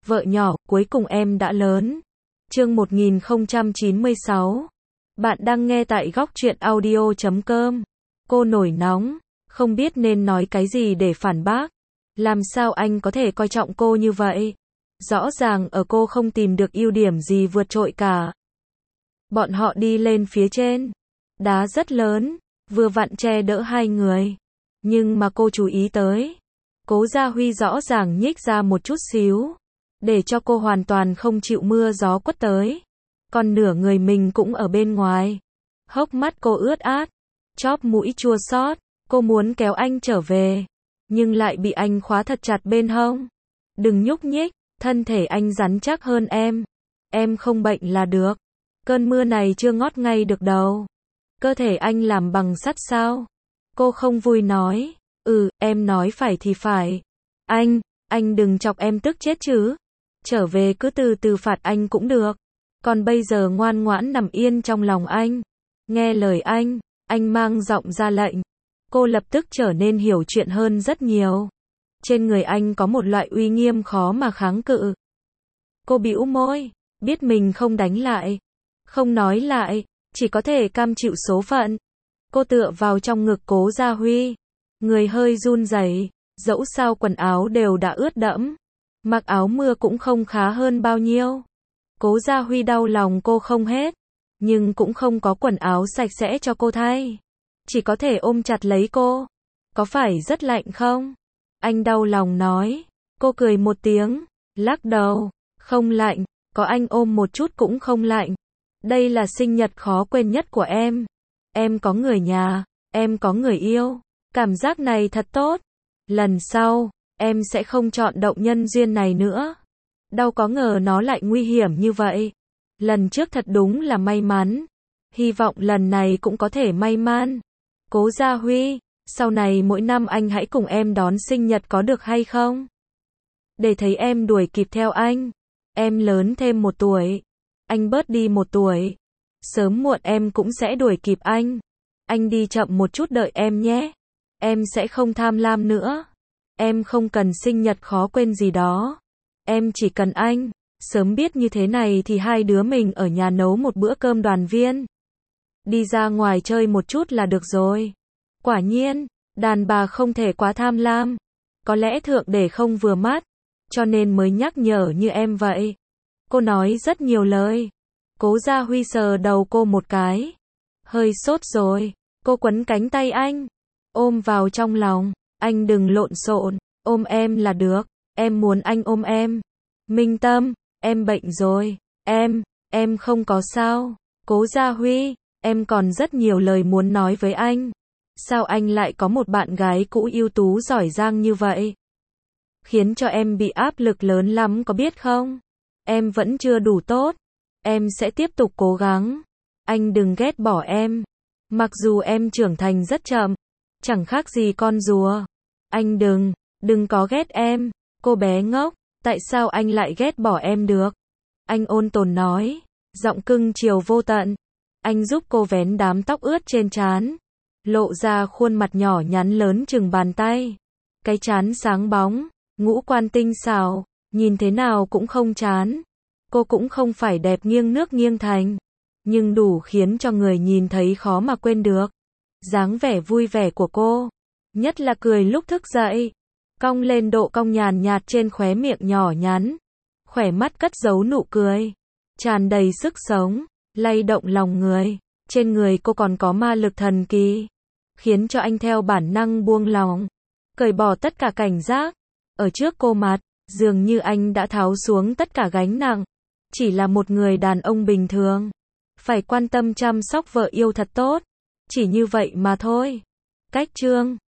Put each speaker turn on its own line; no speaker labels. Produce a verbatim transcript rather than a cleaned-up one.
Vợ nhỏ, cuối cùng em đã lớn. Chương một nghìn không trăm chín mươi sáu. Bạn đang nghe tại góc truyện audio chấm com. Cô nổi nóng, không biết nên nói cái gì để phản bác. Làm sao anh có thể coi trọng cô như vậy? Rõ ràng ở cô không tìm được ưu điểm gì vượt trội cả. Bọn họ đi lên phía trên. Đá rất lớn, vừa vặn che đỡ hai người. Nhưng mà cô chú ý tới. Cố Gia Huy rõ ràng nhích ra một chút xíu. Để cho cô hoàn toàn không chịu mưa gió quất tới. Còn nửa người mình cũng ở bên ngoài. Hốc mắt cô ướt át. Chóp mũi chua xót. Cô muốn kéo anh trở về. Nhưng lại bị anh khóa thật chặt bên hông. Đừng nhúc nhích. Thân thể anh rắn chắc hơn em. Em không bệnh là được. Cơn mưa này chưa ngót ngay được đâu. Cơ thể anh làm bằng sắt sao? Cô không vui nói. Ừ, em nói phải thì phải. Anh, anh đừng chọc em tức chết chứ. Trở về cứ từ từ phạt anh cũng được. Còn bây giờ ngoan ngoãn nằm yên trong lòng anh. Nghe lời anh, anh mang giọng ra lệnh. Cô lập tức trở nên hiểu chuyện hơn rất nhiều. Trên người anh có một loại uy nghiêm khó mà kháng cự. Cô bĩu môi, biết mình không đánh lại, không nói lại, chỉ có thể cam chịu số phận. Cô tựa vào trong ngực Cố Gia Huy, người hơi run rẩy, dẫu sao quần áo đều đã ướt đẫm, mặc áo mưa cũng không khá hơn bao nhiêu. Cố Gia Huy đau lòng cô không hết, nhưng cũng không có quần áo sạch sẽ cho cô thay, chỉ có thể ôm chặt lấy cô. Có phải rất lạnh không? Anh đau lòng nói. Cô cười một tiếng, lắc đầu, không lạnh, có anh ôm một chút cũng không lạnh. Đây là sinh nhật khó quên nhất của em. Em có người nhà, em có người yêu, cảm giác này thật tốt. Lần sau, em sẽ không chọn động nhân duyên này nữa. Đâu có ngờ nó lại nguy hiểm như vậy. Lần trước thật đúng là may mắn. Hy vọng lần này cũng có thể may mắn. Cố Gia Huy, sau này mỗi năm anh hãy cùng em đón sinh nhật có được hay không? Để thấy em đuổi kịp theo anh. Em lớn thêm một tuổi. Anh bớt đi một tuổi. Sớm muộn em cũng sẽ đuổi kịp anh. Anh đi chậm một chút đợi em nhé. Em sẽ không tham lam nữa. Em không cần sinh nhật khó quên gì đó. Em chỉ cần anh. Sớm biết như thế này thì hai đứa mình ở nhà nấu một bữa cơm đoàn viên. Đi ra ngoài chơi một chút là được rồi. Quả nhiên, đàn bà không thể quá tham lam. Có lẽ thượng để không vừa mắt, cho nên mới nhắc nhở như em vậy. Cô nói rất nhiều lời. Cố Gia Huy sờ đầu cô một cái. Hơi sốt rồi. Cô quấn cánh tay anh, ôm vào trong lòng. Anh đừng lộn xộn, ôm em là được. Em muốn anh ôm em. Minh Tâm, em bệnh rồi. Em, em không có sao. Cố Gia Huy, em còn rất nhiều lời muốn nói với anh. Sao anh lại có một bạn gái cũ ưu tú giỏi giang như vậy? Khiến cho em bị áp lực lớn lắm có biết không? Em vẫn chưa đủ tốt. Em sẽ tiếp tục cố gắng. Anh đừng ghét bỏ em. Mặc dù em trưởng thành rất chậm, chẳng khác gì con rùa. Anh đừng, đừng có ghét em. Cô bé ngốc, tại sao anh lại ghét bỏ em được? Anh ôn tồn nói, giọng cưng chiều vô tận. Anh giúp cô vén đám tóc ướt trên trán, lộ ra khuôn mặt nhỏ nhắn lớn chừng bàn tay. Cái trán sáng bóng, ngũ quan tinh xảo, nhìn thế nào cũng không chán. Cô cũng không phải đẹp nghiêng nước nghiêng thành, nhưng đủ khiến cho người nhìn thấy khó mà quên được. Dáng vẻ vui vẻ của cô, nhất là cười lúc thức dậy, cong lên độ cong nhàn nhạt trên khóe miệng nhỏ nhắn, khóe mắt cất giấu nụ cười, tràn đầy sức sống, lay động lòng người. Trên người cô còn có ma lực thần kỳ, khiến cho anh theo bản năng buông lòng, cởi bỏ tất cả cảnh giác. Ở trước cô mặt, dường như anh đã tháo xuống tất cả gánh nặng. Chỉ là một người đàn ông bình thường, phải quan tâm chăm sóc vợ yêu thật tốt. Chỉ như vậy mà thôi. Cách chương